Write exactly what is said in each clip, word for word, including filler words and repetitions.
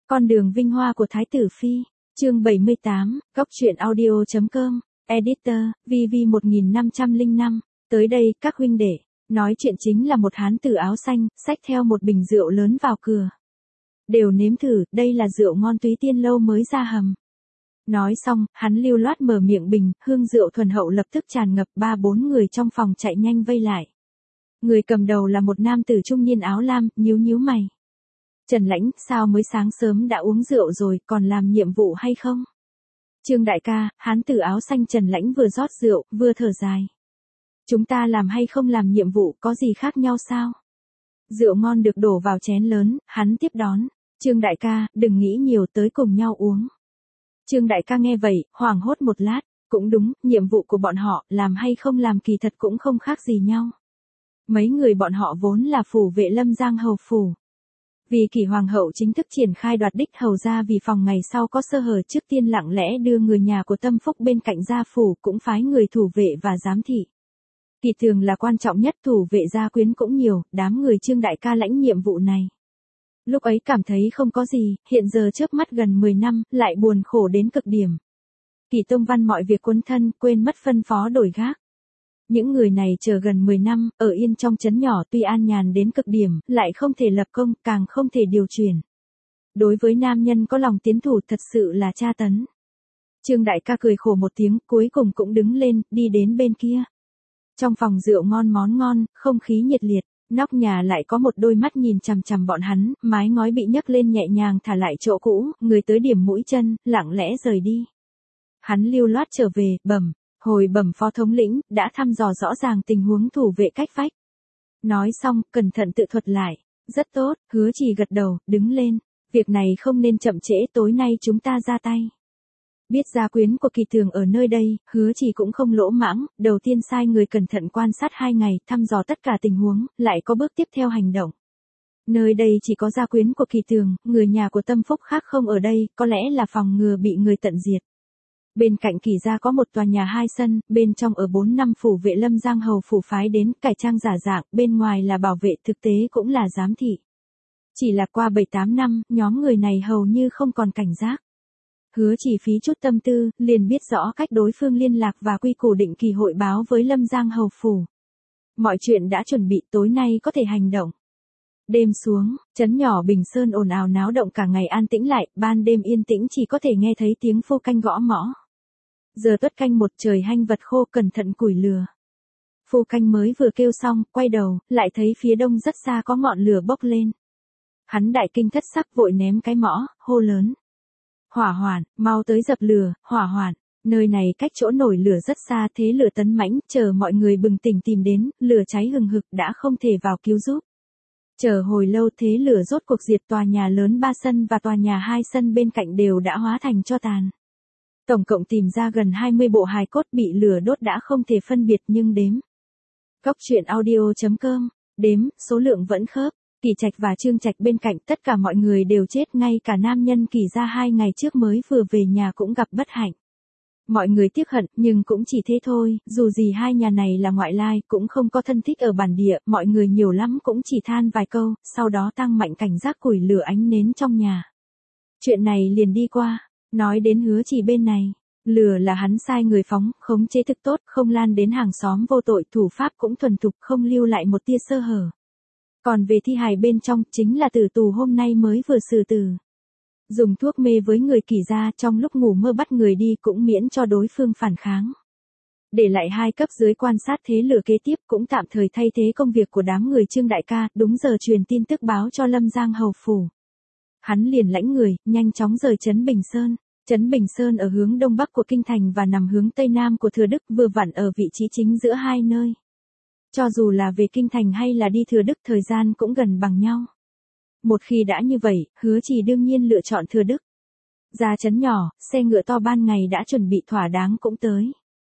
Con đường vinh hoa của Thái tử Phi, chương bảy mươi tám, góc truyện audio chấm com, editor, vê vê một nghìn năm trăm lẻ năm, tới đây các huynh đệ, nói chuyện chính là một hán tử áo xanh, xách theo một bình rượu lớn vào cửa. Đều nếm thử, đây là rượu ngon Túy Tiên lâu mới ra hầm. Nói xong, hắn lưu loát mở miệng bình, hương rượu thuần hậu lập tức tràn ngập, ba bốn người trong phòng chạy nhanh vây lại. Người cầm đầu là một nam tử trung niên áo lam, nhíu nhíu mày. Trần Lãnh, sao mới sáng sớm đã uống rượu rồi, còn làm nhiệm vụ hay không? Trương đại ca, hán tử áo xanh Trần Lãnh vừa rót rượu, vừa thở dài. Chúng ta làm hay không làm nhiệm vụ có gì khác nhau sao? Rượu ngon được đổ vào chén lớn, hắn tiếp đón. Trương đại ca, đừng nghĩ nhiều, tới cùng nhau uống. Trương đại ca nghe vậy, hoảng hốt một lát, cũng đúng, nhiệm vụ của bọn họ, làm hay không làm kỳ thật cũng không khác gì nhau. Mấy người bọn họ vốn là phủ vệ Lâm Giang hầu phủ. Vì Kỷ hoàng hậu chính thức triển khai đoạt đích hầu ra vì phòng ngày sau có sơ hở trước tiên lặng lẽ đưa người nhà của Tâm Phúc bên cạnh gia phủ cũng phái người thủ vệ và giám thị. Kỳ thường là quan trọng nhất, thủ vệ gia quyến cũng nhiều, đám người Trương đại ca lãnh nhiệm vụ này. Lúc ấy cảm thấy không có gì, hiện giờ chớp mắt gần mười năm, lại buồn khổ đến cực điểm. Kỳ Tông Văn mọi việc cuốn thân, quên mất phân phó đổi gác. Những người này chờ gần mười năm, ở yên trong trấn nhỏ tuy an nhàn đến cực điểm, lại không thể lập công, càng không thể điều chuyển. Đối với nam nhân có lòng tiến thủ thật sự là tra tấn. Trương đại ca cười khổ một tiếng, cuối cùng cũng đứng lên, đi đến bên kia. Trong phòng rượu ngon món ngon, không khí nhiệt liệt, nóc nhà lại có một đôi mắt nhìn chằm chằm bọn hắn, mái ngói bị nhấc lên nhẹ nhàng thả lại chỗ cũ, người tới điểm mũi chân, lặng lẽ rời đi. Hắn lưu loát trở về, bẩm. Hồi bẩm phó thống lĩnh, đã thăm dò rõ ràng tình huống thủ vệ cách vách. Nói xong, cẩn thận tự thuật lại. Rất tốt, Hứa Trì gật đầu, đứng lên. Việc này không nên chậm trễ, tối nay chúng ta ra tay. Biết gia quyến của Kỳ Tường ở nơi đây, Hứa Trì cũng không lỗ mãng, đầu tiên sai người cẩn thận quan sát hai ngày, thăm dò tất cả tình huống, lại có bước tiếp theo hành động. Nơi đây chỉ có gia quyến của Kỳ Tường, người nhà của Tâm Phúc khác không ở đây, có lẽ là phòng ngừa bị người tận diệt. Bên cạnh Kỳ gia có một tòa nhà hai sân, bên trong ở bốn năm phủ vệ Lâm Giang hầu phủ phái đến, cải trang giả dạng, bên ngoài là bảo vệ, thực tế cũng là giám thị. Chỉ là qua bảy tám năm, nhóm người này hầu như không còn cảnh giác. Hứa Chỉ phí chút tâm tư, liền biết rõ cách đối phương liên lạc và quy củ định kỳ hội báo với Lâm Giang hầu phủ. Mọi chuyện đã chuẩn bị, tối nay có thể hành động. Đêm xuống, trấn nhỏ Bình Sơn ồn ào náo động cả ngày an tĩnh lại, ban đêm yên tĩnh chỉ có thể nghe thấy tiếng phu canh gõ mõ. Giờ tuất canh một, trời hanh vật khô, cẩn thận củi lửa. Phu canh mới vừa kêu xong, quay đầu, lại thấy phía đông rất xa có ngọn lửa bốc lên. Hắn đại kinh thất sắc vội ném cái mõ, hô lớn. Hỏa hoạn, mau tới dập lửa, hỏa hoạn. Nơi này cách chỗ nổi lửa rất xa, thế lửa tấn mãnh, chờ mọi người bừng tỉnh tìm đến, lửa cháy hừng hực đã không thể vào cứu giúp. Chờ hồi lâu thế lửa rốt cuộc diệt, tòa nhà lớn ba sân và tòa nhà hai sân bên cạnh đều đã hóa thành tro tàn. Tổng cộng tìm ra gần hai mươi bộ hài cốt bị lửa đốt đã không thể phân biệt nhưng đếm. Góc truyện audio chấm com, đếm, số lượng vẫn khớp. Kỳ Trạch và Trương Trạch bên cạnh tất cả mọi người đều chết, ngay cả nam nhân Kỳ gia hai ngày trước mới vừa về nhà cũng gặp bất hạnh. Mọi người tiếc hận, nhưng cũng chỉ thế thôi, dù gì hai nhà này là ngoại lai, cũng không có thân thích ở bản địa, mọi người nhiều lắm cũng chỉ than vài câu, sau đó tăng mạnh cảnh giác củi lửa ánh nến trong nhà. Chuyện này liền đi qua, nói đến Hứa Chỉ bên này, lửa là hắn sai người phóng, khống chế thực tốt, không lan đến hàng xóm vô tội, thủ pháp cũng thuần thục, không lưu lại một tia sơ hở. Còn về thi hài bên trong, chính là tử tù hôm nay mới vừa xử tử. Dùng thuốc mê với người Kỳ gia, trong lúc ngủ mơ bắt người đi cũng miễn cho đối phương phản kháng. Để lại hai cấp dưới quan sát thế lửa kế tiếp, cũng tạm thời thay thế công việc của đám người Trương đại ca, đúng giờ truyền tin tức báo cho Lâm Giang hầu phủ. Hắn liền lãnh người, nhanh chóng rời trấn Bình Sơn. Trấn Bình Sơn ở hướng đông bắc của kinh thành và nằm hướng tây nam của Thừa Đức, vừa vặn ở vị trí chính giữa hai nơi. Cho dù là về kinh thành hay là đi Thừa Đức, thời gian cũng gần bằng nhau. Một khi đã như vậy, Hứa Chỉ đương nhiên lựa chọn Thừa Đức. Ra trấn nhỏ, xe ngựa to ban ngày đã chuẩn bị thỏa đáng cũng tới.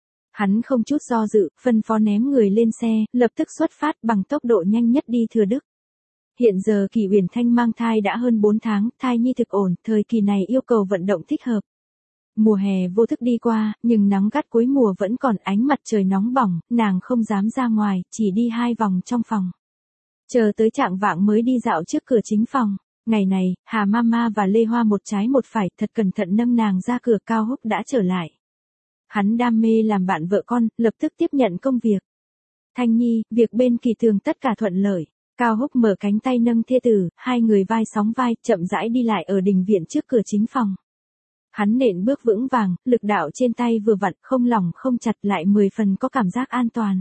Hắn không chút do dự, phân phó ném người lên xe, lập tức xuất phát bằng tốc độ nhanh nhất đi Thừa Đức. Hiện giờ Kỳ Uyển Thanh mang thai đã hơn bốn tháng, thai nhi thực ổn, thời kỳ này yêu cầu vận động thích hợp. Mùa hè vô thức đi qua, nhưng nắng gắt cuối mùa vẫn còn, ánh mặt trời nóng bỏng, nàng không dám ra ngoài, chỉ đi hai vòng trong phòng. Chờ tới chạng vạng mới đi dạo trước cửa chính phòng. Ngày này, Hà Mama và Lê Hoa một trái một phải thật cẩn thận nâng nàng ra cửa. Cao Húc đã trở lại. Hắn đam mê làm bạn vợ con, lập tức tiếp nhận công việc. Thanh Nhi, việc bên Kỳ Tường tất cả thuận lợi. Cao Húc mở cánh tay nâng thê tử, hai người vai sóng vai, chậm rãi đi lại ở đình viện trước cửa chính phòng. Hắn nện bước vững vàng, lực đạo trên tay vừa vặn, không lỏng không chặt, lại mười phần có cảm giác an toàn.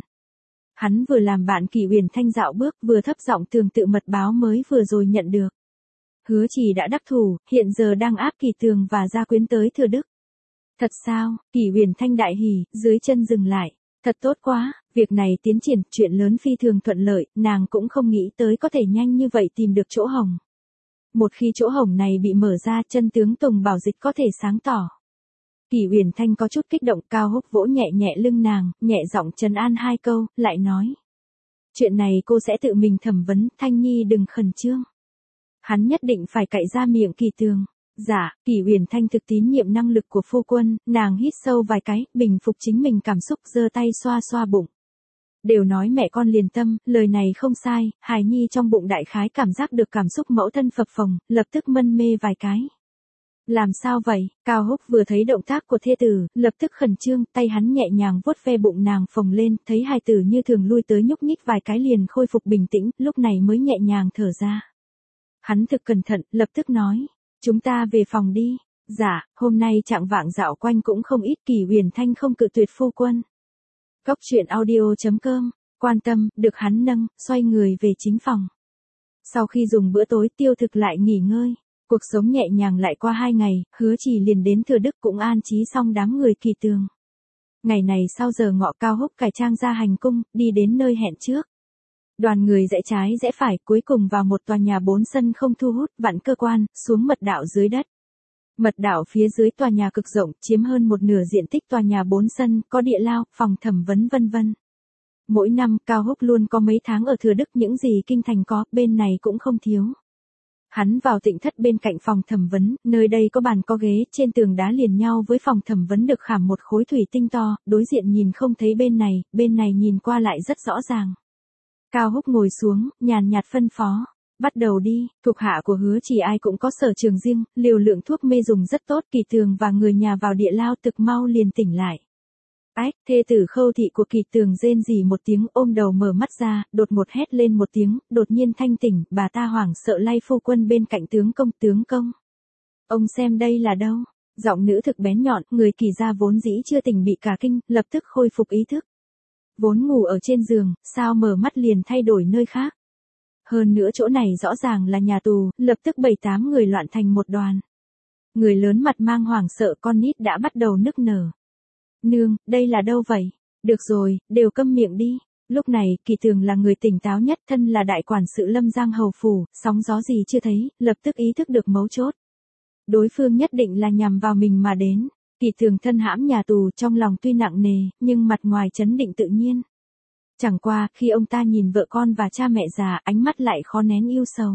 Hắn vừa làm bạn Kỳ Uyển Thanh dạo bước, vừa thấp giọng tường tự mật báo mới vừa rồi nhận được. Hứa Chỉ đã đắc thủ, hiện giờ đang áp Kỳ Tường và Gia Quyến tới Thừa Đức. Thật sao? Kỳ Uyển Thanh đại hỉ, dưới chân dừng lại. Thật tốt quá, việc này tiến triển, chuyện lớn phi thường thuận lợi, nàng cũng không nghĩ tới có thể nhanh như vậy tìm được chỗ hổng. Một khi chỗ hổng này bị mở ra, chân tướng Tùng Bảo Dịch có thể sáng tỏ. Kỳ Uyển Thanh có chút kích động. Cao Húc vỗ nhẹ nhẹ lưng nàng, nhẹ giọng trấn an hai câu, lại nói. Chuyện này cô sẽ tự mình thẩm vấn, Thanh Nhi đừng khẩn trương. Hắn nhất định phải cậy ra miệng Kỳ Tường. Dạ, Kỳ Uyển Thanh thực tín nhiệm năng lực của phu quân, nàng hít sâu vài cái, bình phục chính mình cảm xúc, giơ tay xoa xoa bụng. Đều nói mẹ con liền tâm, lời này không sai, hài nhi trong bụng đại khái cảm giác được cảm xúc mẫu thân phập phồng, lập tức mân mê vài cái. Làm sao vậy? Cao Húc vừa thấy động tác của thê tử, lập tức khẩn trương, tay hắn nhẹ nhàng vuốt ve bụng nàng phồng lên, thấy hài tử như thường lui tới nhúc nhích vài cái liền khôi phục bình tĩnh, lúc này mới nhẹ nhàng thở ra. Hắn thực cẩn thận, lập tức nói. Chúng ta về phòng đi. Dạ, hôm nay trạng vạng dạo quanh cũng không ít. Kỳ Uyển Thanh không cự tuyệt phu quân. Góc truyện audio chấm com, quan tâm, được hắn nâng, xoay người về chính phòng. Sau khi dùng bữa tối tiêu thực lại nghỉ ngơi, cuộc sống nhẹ nhàng lại qua hai ngày, Hứa Chỉ liền đến Thừa Đức cũng an trí xong đám người Kỳ Tường. Ngày này sau giờ ngọ, Cao Húc cải trang ra hành cung, đi đến nơi hẹn trước. Đoàn người rẽ trái rẽ phải, cuối cùng vào một tòa nhà bốn sân không thu hút, vạn cơ quan, xuống mật đạo dưới đất. Mật đạo phía dưới tòa nhà cực rộng, chiếm hơn một nửa diện tích tòa nhà bốn sân, có địa lao, phòng thẩm vấn vân vân. Mỗi năm, Cao Húc luôn có mấy tháng ở Thừa Đức, những gì kinh thành có, bên này cũng không thiếu. Hắn vào tịnh thất bên cạnh phòng thẩm vấn, nơi đây có bàn có ghế, trên tường đá liền nhau với phòng thẩm vấn được khảm một khối thủy tinh to, đối diện nhìn không thấy bên này, bên này nhìn qua lại rất rõ ràng. Cao Húc ngồi xuống, nhàn nhạt phân phó. Bắt đầu đi, thuộc hạ của Hứa Chỉ ai cũng có sở trường riêng, liều lượng thuốc mê dùng rất tốt. Kỳ Tường và người nhà vào địa lao thực mau liền tỉnh lại. Ách, thê tử Khâu thị của Kỳ Tường rên rỉ một tiếng, ôm đầu mở mắt ra, đột ngột hét lên một tiếng, đột nhiên thanh tỉnh, bà ta hoảng sợ lay phu quân bên cạnh. Tướng công, tướng công. Ông xem đây là đâu? Giọng nữ thực bén nhọn, người Kỳ gia vốn dĩ chưa tỉnh bị cả kinh, lập tức khôi phục ý thức. Vốn ngủ ở trên giường, sao mở mắt liền thay đổi nơi khác. Hơn nữa chỗ này rõ ràng là nhà tù, lập tức bảy tám người loạn thành một đoàn. Người lớn mặt mang hoảng sợ, con nít đã bắt đầu nức nở. Nương, đây là đâu vậy? Được rồi, đều câm miệng đi. Lúc này, Kỳ Tường là người tỉnh táo nhất, thân là đại quản sự Lâm Giang hầu phủ, sóng gió gì chưa thấy, lập tức ý thức được mấu chốt. Đối phương nhất định là nhằm vào mình mà đến. Kỳ Tường thân hãm nhà tù, trong lòng tuy nặng nề, nhưng mặt ngoài trấn định tự nhiên. Chẳng qua, khi ông ta nhìn vợ con và cha mẹ già, ánh mắt lại khó nén yêu sầu.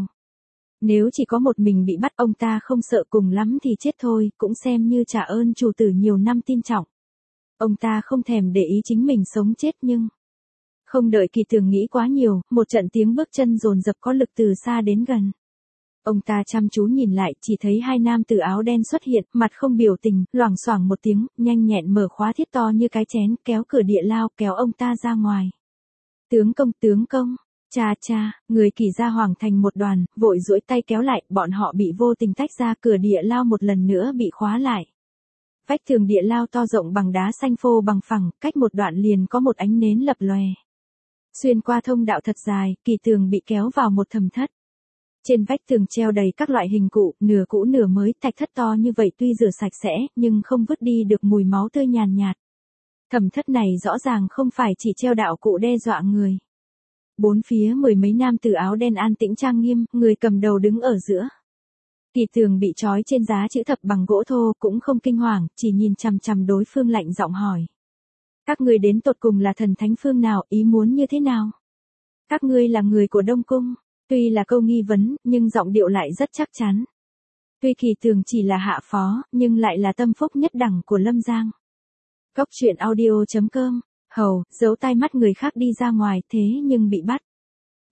Nếu chỉ có một mình bị bắt, ông ta không sợ, cùng lắm thì chết thôi, cũng xem như trả ơn chủ tử nhiều năm tin trọng. Ông ta không thèm để ý chính mình sống chết nhưng... Không đợi Kỳ Tường nghĩ quá nhiều, một trận tiếng bước chân dồn dập có lực từ xa đến gần. Ông ta chăm chú nhìn lại, chỉ thấy hai nam tử áo đen xuất hiện, mặt không biểu tình, loảng xoảng một tiếng, nhanh nhẹn mở khóa thiết to như cái chén, kéo cửa địa lao, kéo ông ta ra ngoài. Tướng công, tướng công, cha cha, người Kỳ gia hoàng thành một đoàn, vội duỗi tay kéo lại, bọn họ bị vô tình tách ra, cửa địa lao một lần nữa bị khóa lại. Vách tường địa lao to rộng bằng đá xanh phô bằng phẳng, cách một đoạn liền có một ánh nến lập lòe. Xuyên qua thông đạo thật dài, Kỳ Tường bị kéo vào một thầm thất. Trên vách tường treo đầy các loại hình cụ, nửa cũ nửa mới, thạch thất to như vậy tuy rửa sạch sẽ, nhưng không vứt đi được mùi máu tươi nhàn nhạt. Thẩm thất này rõ ràng không phải chỉ treo đạo cụ đe dọa người. Bốn phía mười mấy nam tử áo đen an tĩnh trang nghiêm, người cầm đầu đứng ở giữa. Kỳ Tường bị trói trên giá chữ thập bằng gỗ thô, cũng không kinh hoàng, chỉ nhìn chằm chằm đối phương lạnh giọng hỏi. Các ngươi đến tột cùng là thần thánh phương nào, ý muốn như thế nào? Các ngươi là người của Đông Cung. Tuy là câu nghi vấn, nhưng giọng điệu lại rất chắc chắn. Tuy Kỳ Tường chỉ là hạ phó, nhưng lại là tâm phúc nhất đẳng của Lâm Giang. Góc truyện audio chấm com, hầu, giấu tai mắt người khác đi ra ngoài, thế nhưng bị bắt.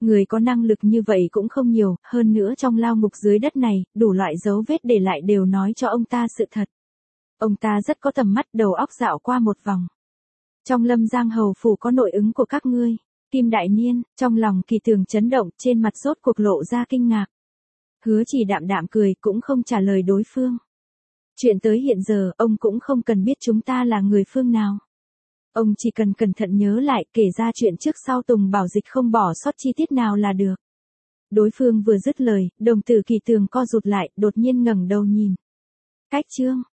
Người có năng lực như vậy cũng không nhiều, hơn nữa trong lao ngục dưới đất này, đủ loại dấu vết để lại đều nói cho ông ta sự thật. Ông ta rất có tầm mắt, đầu óc dạo qua một vòng. Trong Lâm Giang hầu phủ có nội ứng của các ngươi. Kim Đại Niên, trong lòng Kỳ Tường chấn động, trên mặt rốt cuộc lộ ra kinh ngạc. Hứa Chỉ đạm đạm cười, cũng không trả lời đối phương. Chuyện tới hiện giờ, ông cũng không cần biết chúng ta là người phương nào. Ông chỉ cần cẩn thận nhớ lại, kể ra chuyện trước sau Tùng Bảo Dịch không bỏ sót chi tiết nào là được. Đối phương vừa dứt lời, đồng tử Kỳ Tường co rụt lại, đột nhiên ngẩng đầu nhìn. Cách Trương,